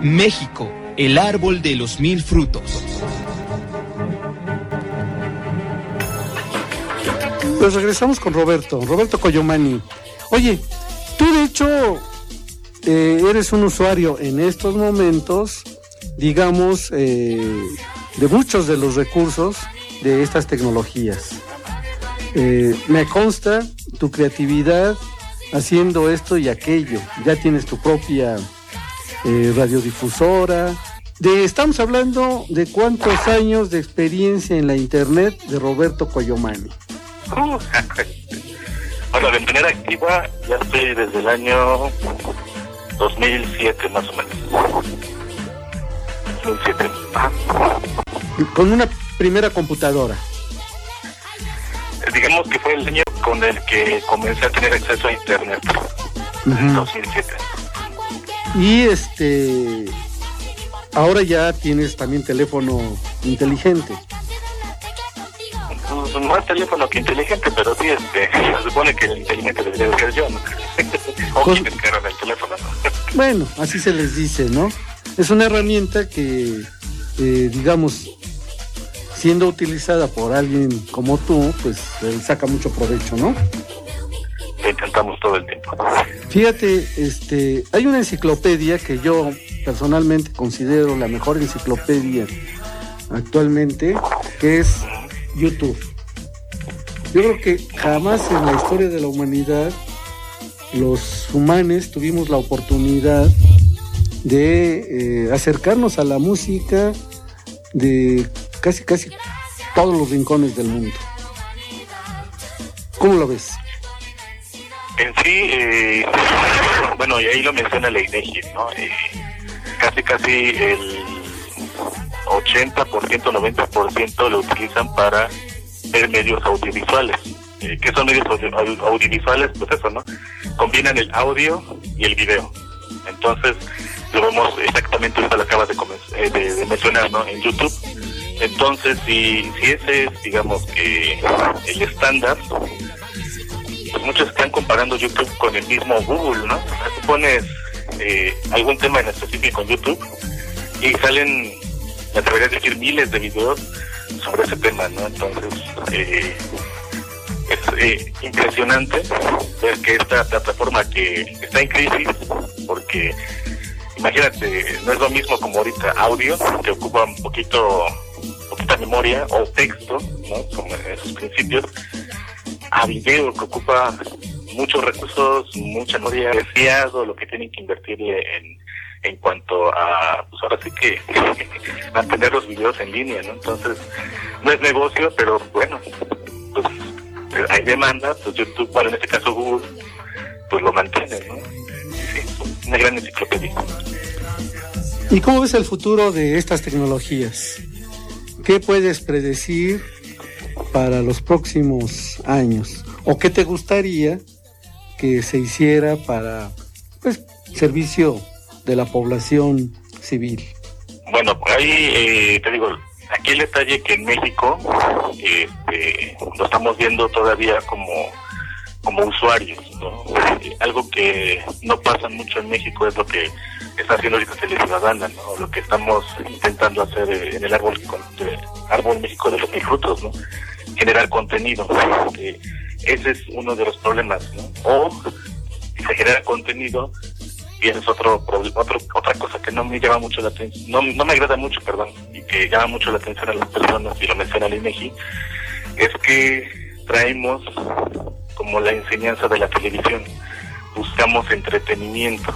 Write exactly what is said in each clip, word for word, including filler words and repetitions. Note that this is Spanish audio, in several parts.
México, el árbol de los mil frutos. Pues regresamos con Roberto, Roberto Coyomani. Oye, tú de hecho eh, eres un usuario en estos momentos, digamos, eh, de muchos de los recursos de estas tecnologías. Eh, me consta tu creatividad haciendo esto y aquello. Ya tienes tu propia eh, radiodifusora. De, estamos hablando de cuántos años de experiencia en la internet de Roberto Coyomani. Uh, bueno, de manera activa ya estoy desde el año dos mil siete más o menos. dos mil siete. Ajá. Con una primera computadora. Digamos que fue el año con el que comencé a tener acceso a internet. Uh-huh. En dos mil siete. Y este, ahora ya tienes también teléfono inteligente. Pues no es teléfono que inteligente, pero sí, este, se supone que el inteligente debería ser yo, ¿no? O Con... quienes cargan el teléfono, ¿no? Bueno, así se les dice, ¿no? Es una herramienta que, eh, digamos, siendo utilizada por alguien como tú, pues le saca mucho provecho, ¿no? Lo intentamos todo el tiempo. Fíjate, este, hay una enciclopedia que yo personalmente considero la mejor enciclopedia actualmente, que es YouTube. Yo creo que jamás en la historia de la humanidad los humanos tuvimos la oportunidad de eh, acercarnos a la música de casi casi todos los rincones del mundo. ¿Cómo lo ves? En sí, eh, bueno, y ahí lo menciona la INEGI, ¿no? Eh, casi casi el ochenta por ciento, noventa por ciento lo utilizan para ver medios audiovisuales. Eh, ¿Qué son medios audio, audiovisuales? Pues eso, ¿no? Combinan el audio y el video. Entonces, lo vemos exactamente, ahorita lo acabas de, eh, de, de mencionar, ¿no? En YouTube. Entonces, si, si ese es, digamos, que el estándar, pues muchos están comparando YouTube con el mismo Google, ¿no? Tú pones eh, algún tema en específico en YouTube y salen, me atrevería a decir, miles de videos sobre ese tema, ¿no? Entonces, eh, es eh, impresionante ver que esta plataforma que está en crisis, porque imagínate, no es lo mismo como ahorita audio, que ocupa un poquito, poquita memoria, o texto, ¿no? Como en sus principios, a video que ocupa muchos recursos, mucha memoria, demasiado lo que tienen que invertirle en en cuanto a, pues ahora sí que mantener los videos en línea, ¿no? Entonces, no es negocio, pero bueno, pues hay demanda, pues YouTube, bueno, en este caso Google, pues lo mantiene, ¿no? Sí, una gran enciclopedia. ¿Y cómo ves el futuro de estas tecnologías? ¿Qué puedes predecir para los próximos años? ¿O qué te gustaría que se hiciera para, pues, servicio de la población civil? Bueno, por ahí eh, te digo, aquí el detalle que en México este, lo estamos viendo todavía como como usuarios, ¿no? Eh, algo que no pasa mucho en México es lo que está haciendo ahorita Tele Ciudadana, ¿no? Lo que estamos intentando hacer en el árbol, de, árbol México de los mil frutos, ¿no? Generar contenido. Eh, ese es uno de los problemas, ¿no? O se genera contenido y esa es otro, otro otra cosa que no me llama mucho la atención, no, no me agrada mucho, perdón, y que llama mucho la atención a las personas, y lo menciona la INEGI, es que traemos como la enseñanza de la televisión, buscamos entretenimiento,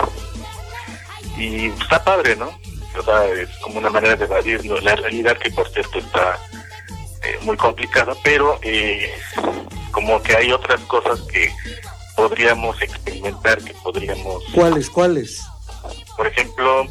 y está padre, ¿no? O sea, es como una manera de evadir, ¿no?, la realidad, que por cierto está eh, muy complicada, pero eh, como que hay otras cosas que podríamos experimentar, que podríamos... ¿Cuáles, cuáles? Por ejemplo,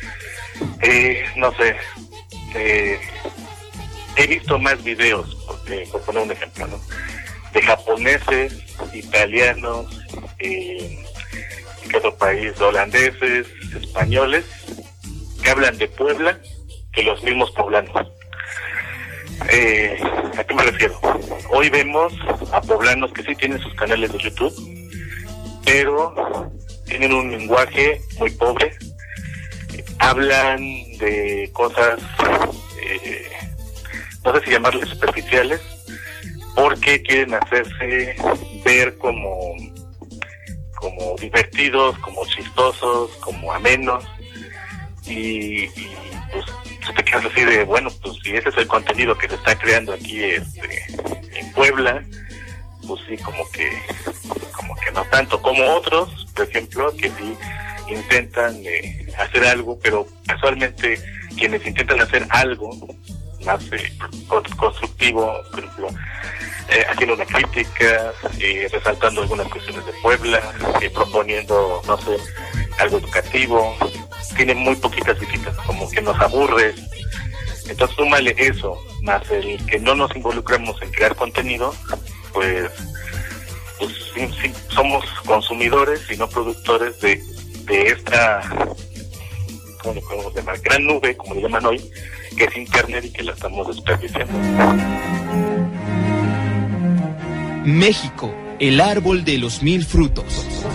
eh, no sé, eh, he visto más videos, porque, por poner un ejemplo, ¿no?, de japoneses, italianos, eh, ¿qué otro país?, holandeses, españoles, que hablan de Puebla, que los mismos poblanos. Eh, ¿A qué me refiero? Hoy vemos a poblanos que sí tienen sus canales de YouTube, pero tienen un lenguaje muy pobre, hablan de cosas, eh, no sé si llamarles superficiales, porque quieren hacerse ver como, como divertidos, como chistosos, como amenos, y, y pues tú te quedas así de, bueno, pues si ese es el contenido que se está creando aquí este, en Puebla, pues sí, como que, como que no tanto, como otros, por ejemplo, que sí intentan eh, hacer algo, pero casualmente quienes intentan hacer algo más eh, constructivo, por ejemplo, eh, haciendo una crítica, eh, resaltando algunas cuestiones de Puebla, eh, proponiendo, no sé, algo educativo, tienen muy poquitas visitas, como que nos aburre. Entonces súmale eso, más el que no nos involucramos en crear contenido, pues, pues sí, sí, somos consumidores y no productores de, de esta, ¿cómo le podemos llamar? Gran nube, como le llaman hoy, que es internet y que la estamos desperdiciando. México, el árbol de los mil frutos.